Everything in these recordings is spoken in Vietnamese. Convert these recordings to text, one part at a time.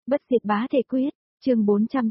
Bất diệt bá thể quyết, chương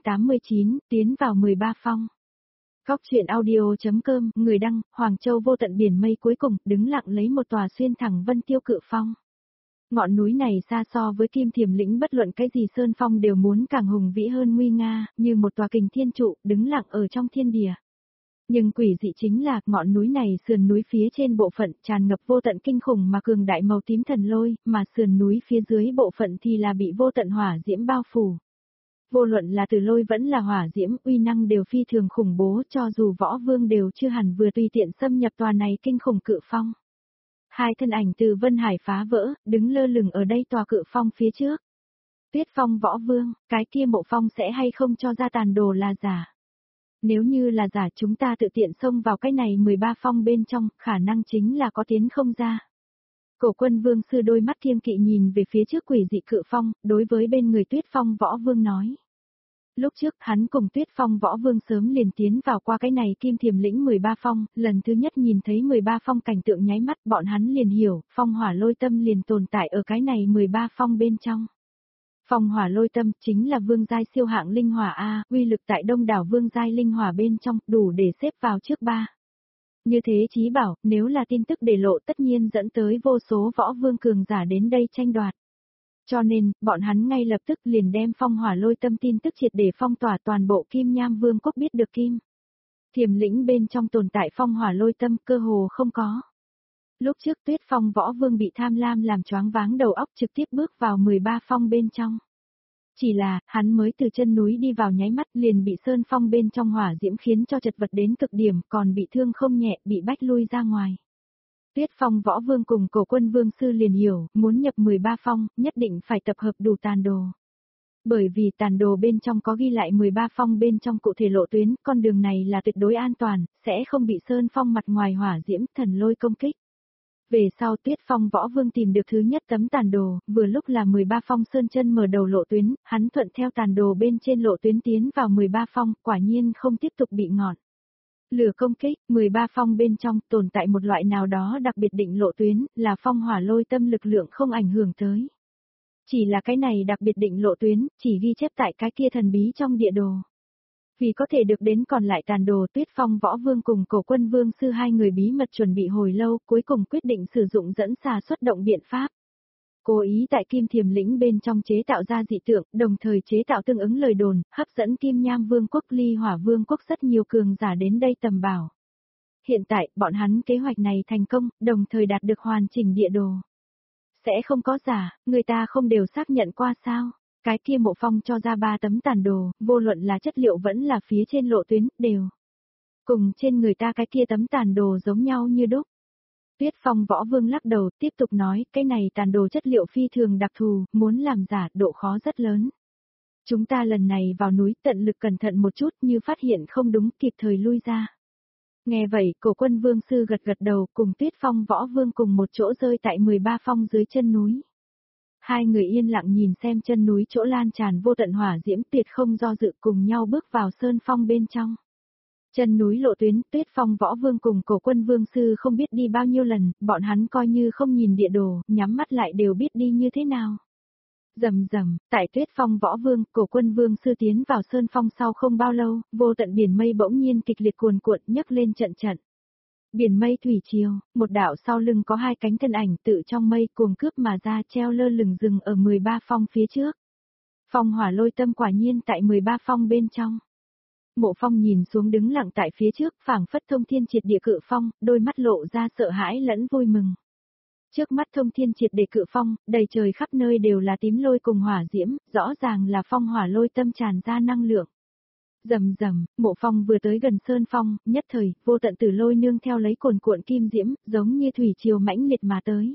489, tiến vào 13 phong. Góc truyện audio.com, người đăng, Hoàng Châu vô tận biển mây cuối cùng, đứng lặng lấy một tòa xuyên thẳng vân tiêu cự phong. Ngọn núi này xa so với Kim Thiểm lĩnh bất luận cái gì sơn phong đều muốn càng hùng vĩ hơn nguy nga, như một tòa kình thiên trụ, đứng lặng ở trong thiên địa. Nhưng quỷ dị chính là, ngọn núi này sườn núi phía trên bộ phận tràn ngập vô tận kinh khủng mà cường đại màu tím thần lôi, mà sườn núi phía dưới bộ phận thì là bị vô tận hỏa diễm bao phủ. Vô luận là từ lôi vẫn là hỏa diễm, uy năng đều phi thường khủng bố, cho dù võ vương đều chưa hẳn vừa tùy tiện xâm nhập tòa này kinh khủng cự phong. Hai thân ảnh từ Vân Hải phá vỡ, đứng lơ lửng ở đây tòa cự phong phía trước. Tuyết Phong võ vương, cái kia Mộ Phong sẽ hay không cho ra tàn đồ là giả? Nếu như là giả chúng ta tự tiện xông vào cái này 13 phong bên trong, khả năng chính là có tiến không ra. Cổ Quân Vương sư đôi mắt kiêng kỵ nhìn về phía trước quỷ dị cự phong, đối với bên người Tuyết Phong võ vương nói. Lúc trước hắn cùng Tuyết Phong võ vương sớm liền tiến vào qua cái này Kim Thiểm lĩnh 13 phong, lần thứ nhất nhìn thấy 13 phong cảnh tượng nháy mắt bọn hắn liền hiểu, phong hỏa lôi tâm liền tồn tại ở cái này 13 phong bên trong. Phong hỏa lôi tâm chính là vương giai siêu hạng linh hỏa A, uy lực tại đông đảo vương giai linh hỏa bên trong, đủ để xếp vào trước 3. Như thế chí bảo, nếu là tin tức để lộ tất nhiên dẫn tới vô số võ vương cường giả đến đây tranh đoạt. Cho nên, bọn hắn ngay lập tức liền đem phong hỏa lôi tâm tin tức triệt để phong tỏa toàn bộ Kim Nham Vương quốc biết được Kim Thiểm lĩnh bên trong tồn tại phong hỏa lôi tâm cơ hồ không có. Lúc trước Tuyết Phong võ vương bị tham lam làm choáng váng đầu óc trực tiếp bước vào 13 phong bên trong. Chỉ là, hắn mới từ chân núi đi vào nháy mắt liền bị sơn phong bên trong hỏa diễm khiến cho chật vật đến cực điểm, còn bị thương không nhẹ, bị bách lui ra ngoài. Tuyết Phong võ vương cùng Cổ Quân Vương sư liền hiểu, muốn nhập 13 phong, nhất định phải tập hợp đủ tàn đồ. Bởi vì tàn đồ bên trong có ghi lại 13 phong bên trong cụ thể lộ tuyến, con đường này là tuyệt đối an toàn, sẽ không bị sơn phong mặt ngoài hỏa diễm thần lôi công kích. Về sau Tuyết Phong võ vương tìm được thứ nhất tấm tàn đồ, vừa lúc là 13 phong sơn chân mở đầu lộ tuyến, hắn thuận theo tàn đồ bên trên lộ tuyến tiến vào 13 phong, quả nhiên không tiếp tục bị ngọn lửa công kích. 13 phong bên trong tồn tại một loại nào đó đặc biệt định lộ tuyến, là phong hỏa lôi tâm lực lượng không ảnh hưởng tới. Chỉ là cái này đặc biệt định lộ tuyến, chỉ ghi chép tại cái kia thần bí trong địa đồ. Vì có thể được đến còn lại tàn đồ, Tuyết Phong võ vương cùng Cổ Quân Vương sư hai người bí mật chuẩn bị hồi lâu, cuối cùng quyết định sử dụng dẫn xà xuất động biện pháp. Cố ý tại Kim Thiểm lĩnh bên trong chế tạo ra dị tượng, đồng thời chế tạo tương ứng lời đồn, hấp dẫn Kim Nham Vương quốc Ly Hỏa Vương quốc rất nhiều cường giả đến đây tầm bảo. Hiện tại, bọn hắn kế hoạch này thành công, đồng thời đạt được hoàn chỉnh địa đồ. Sẽ không có giả, người ta không đều xác nhận qua sao? Cái kia Mộ Phong cho ra 3 tấm tàn đồ, vô luận là chất liệu vẫn là phía trên lộ tuyến, đều cùng trên người ta cái kia tấm tàn đồ giống nhau như đúc. Tuyết Phong võ vương lắc đầu, tiếp tục nói, cái này tàn đồ chất liệu phi thường đặc thù, muốn làm giả, độ khó rất lớn. Chúng ta lần này vào núi tận lực cẩn thận một chút, như phát hiện không đúng, kịp thời lui ra. Nghe vậy, Cổ Quân Vương sư gật gật đầu, cùng Tuyết Phong võ vương cùng một chỗ rơi tại 13 phong dưới chân núi. Hai người yên lặng nhìn xem chân núi chỗ lan tràn vô tận hỏa diễm, tuyệt không do dự, cùng nhau bước vào sơn phong bên trong. Chân núi lộ tuyến, Tuyết Phong võ vương cùng Cổ Quân Vương sư không biết đi bao nhiêu lần, bọn hắn coi như không nhìn địa đồ, nhắm mắt lại đều biết đi như thế nào. Rầm rầm, tại Tuyết Phong võ vương, Cổ Quân Vương sư tiến vào sơn phong sau không bao lâu, vô tận biển mây bỗng nhiên kịch liệt cuồn cuộn nhấc lên trận trận. Biển mây thủy triều, một đạo sau lưng có 2 cánh thân ảnh tự trong mây cuồng cướp mà ra, treo lơ lửng rừng ở 13 phong phía trước. Phong hỏa lôi tâm quả nhiên tại 13 phong bên trong. Mộ Phong nhìn xuống đứng lặng tại phía trước, phảng phất thông thiên triệt địa cự phong, đôi mắt lộ ra sợ hãi lẫn vui mừng. Trước mắt thông thiên triệt địa cự phong, đầy trời khắp nơi đều là tím lôi cùng hỏa diễm, rõ ràng là phong hỏa lôi tâm tràn ra năng lượng. Rầm rầm, Mộ Phong vừa tới gần sơn phong, nhất thời, vô tận tử lôi nương theo lấy cuồn cuộn kim diễm, giống như thủy triều mãnh liệt mà tới.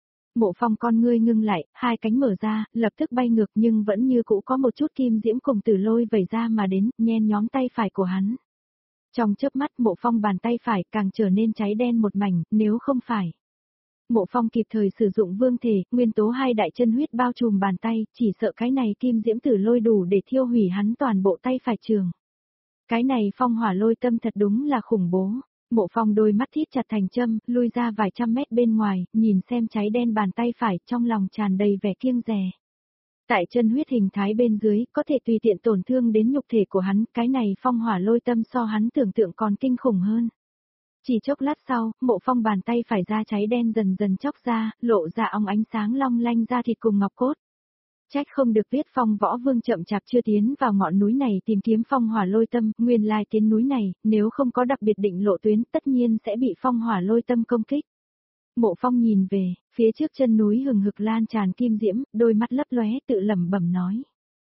Mộ Phong con ngươi ngưng lại, 2 cánh mở ra, lập tức bay ngược nhưng vẫn như cũ có một chút kim diễm cùng tử lôi vẩy ra mà đến, nhen nhóm tay phải của hắn. Trong chớp mắt Mộ Phong bàn tay phải càng trở nên cháy đen một mảnh, nếu không phải. Mộ Phong kịp thời sử dụng vương thể, nguyên tố 2 đại chân huyết bao trùm bàn tay, chỉ sợ cái này kim diễm tử lôi đủ để thiêu hủy hắn toàn bộ tay phải trường. Cái này phong hỏa lôi tâm thật đúng là khủng bố. Mộ Phong đôi mắt thít chặt thành châm, lui ra vài trăm mét bên ngoài, nhìn xem cháy đen bàn tay phải, trong lòng tràn đầy vẻ kiêng dè. Tại chân huyết hình thái bên dưới, có thể tùy tiện tổn thương đến nhục thể của hắn, cái này phong hỏa lôi tâm so hắn tưởng tượng còn kinh khủng hơn. Chỉ chốc lát sau, Mộ Phong bàn tay phải da cháy đen dần dần chóc ra, lộ ra óng ánh sáng long lanh da thịt cùng ngọc cốt. Trách không được biết Phong Võ Vương chậm chạp chưa tiến vào ngọn núi này tìm kiếm phong hỏa lôi tâm, nguyên lai tiến núi này, nếu không có đặc biệt định lộ tuyến, tất nhiên sẽ bị phong hỏa lôi tâm công kích. Mộ Phong nhìn về, phía trước chân núi hừng hực lan tràn kim diễm, đôi mắt lấp lóe tự lẩm bẩm nói.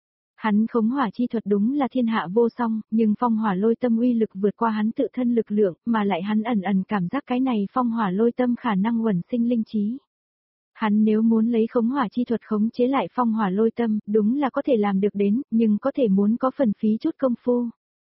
Hắn khống hỏa chi thuật đúng là thiên hạ vô song, nhưng phong hỏa lôi tâm uy lực vượt qua hắn tự thân lực lượng, mà lại hắn ẩn ẩn cảm giác cái này phong hỏa lôi tâm khả năng uẩn sinh linh trí. Hắn nếu muốn lấy khống hỏa chi thuật khống chế lại phong hỏa lôi tâm, đúng là có thể làm được đến, nhưng có thể muốn có phần phí chút công phu.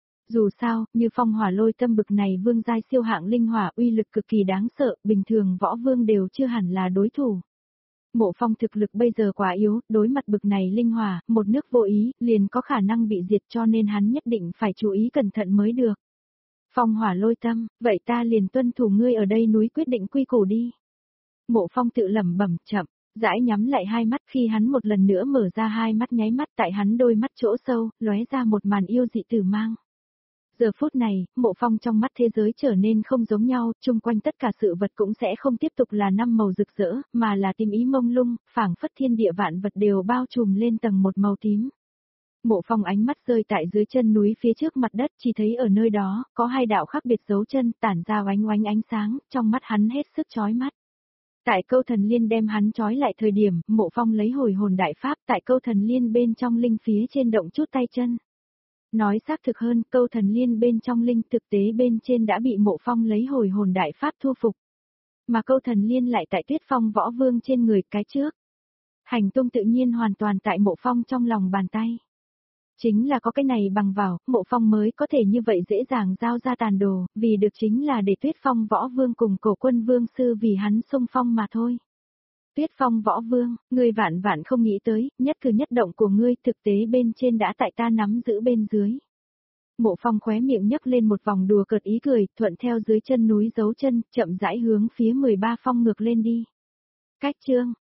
Dù sao, như phong hỏa lôi tâm bực này vương giai siêu hạng linh hỏa uy lực cực kỳ đáng sợ, bình thường võ vương đều chưa hẳn là đối thủ. Mộ Phong thực lực bây giờ quá yếu, đối mặt bực này linh hỏa, một nước vô ý, liền có khả năng bị diệt cho nên hắn nhất định phải chú ý cẩn thận mới được. Phong hỏa lôi tâm, vậy ta liền tuân thủ ngươi ở đây núi quyết định quy củ đi. Mộ Phong tự lẩm bẩm chậm, rãi nhắm lại hai mắt khi hắn một lần nữa mở ra hai mắt nháy mắt tại hắn đôi mắt chỗ sâu, lóe ra một màn yêu dị tử mang. Giờ phút này, Mộ Phong trong mắt thế giới trở nên không giống nhau, chung quanh tất cả sự vật cũng sẽ không tiếp tục là năm màu rực rỡ, mà là tím ý mông lung, phảng phất thiên địa vạn vật đều bao trùm lên tầng một màu tím. Mộ Phong ánh mắt rơi tại dưới chân núi phía trước mặt đất, chỉ thấy ở nơi đó, có hai đạo khác biệt dấu chân tản ra oánh oánh ánh sáng, trong mắt hắn hết sức chói mắt. Tại câu thần liên đem hắn trói lại thời điểm, Mộ Phong lấy hồi hồn đại pháp tại câu thần liên bên trong linh phía trên động chút tay chân. Nói xác thực hơn, câu thần liên bên trong linh thực tế bên trên đã bị Mộ Phong lấy hồi hồn đại pháp thu phục. Mà câu thần liên lại tại Tuyết Phong Võ Vương trên người cái trước. Hành tung tự nhiên hoàn toàn tại Mộ Phong trong lòng bàn tay. Chính là có cái này bằng vào, Mộ Phong mới có thể như vậy dễ dàng giao ra tàn đồ, vì được chính là để Tuyết Phong Võ Vương cùng Cổ Quân Vương Sư vì hắn xung phong mà thôi. Tuyết Phong Võ Vương, ngươi vạn vạn không nghĩ tới, nhất cử nhất động của ngươi thực tế bên trên đã tại ta nắm giữ bên dưới. Mộ Phong khóe miệng nhấc lên một vòng đùa cợt ý cười, thuận theo dưới chân núi dấu chân, chậm rãi hướng phía 13 phong ngược lên đi. Cách chương